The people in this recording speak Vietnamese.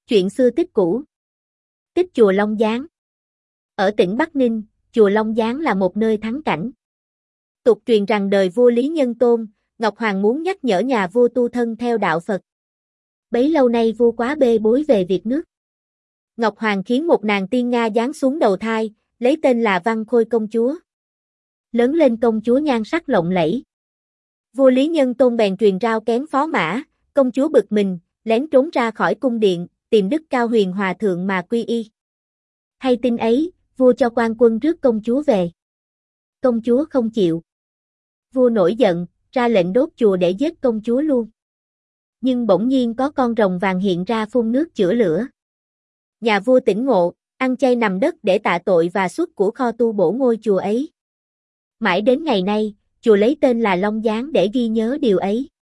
Chuyện xưa tích cũ. Tích chùa Long Giáng. Ở tỉnh Bắc Ninh, chùa Long Giáng là một nơi thắng cảnh. Tục truyền rằng đời vua Lý Nhân Tôn, Ngọc Hoàng muốn nhắc nhở nhà vua tu thân theo đạo Phật. Bấy lâu nay vua quá bê bối về việc nước. Ngọc Hoàng khiến một nàng tiên Nga giáng xuống đầu thai, lấy tên là Văn Khôi công chúa. Lớn lên công chúa nhan sắc lộng lẫy. Vua Lý Nhân Tôn bèn truyền rao kén phó mã, công chúa bực mình, lén trốn ra khỏi cung điện, tìm Đức Cao Huyền Hòa Thượng mà quy y. Hay tin ấy, vua cho quan quân rước công chúa về. Công chúa không chịu. Vua nổi giận, ra lệnh đốt chùa để giết công chúa luôn. Nhưng bỗng nhiên có con rồng vàng hiện ra phun nước chữa lửa. Nhà vua tỉnh ngộ, ăn chay nằm đất để tạ tội và xuất của kho tu bổ ngôi chùa ấy. Mãi đến ngày nay, chùa lấy tên là Long Giáng để ghi nhớ điều ấy.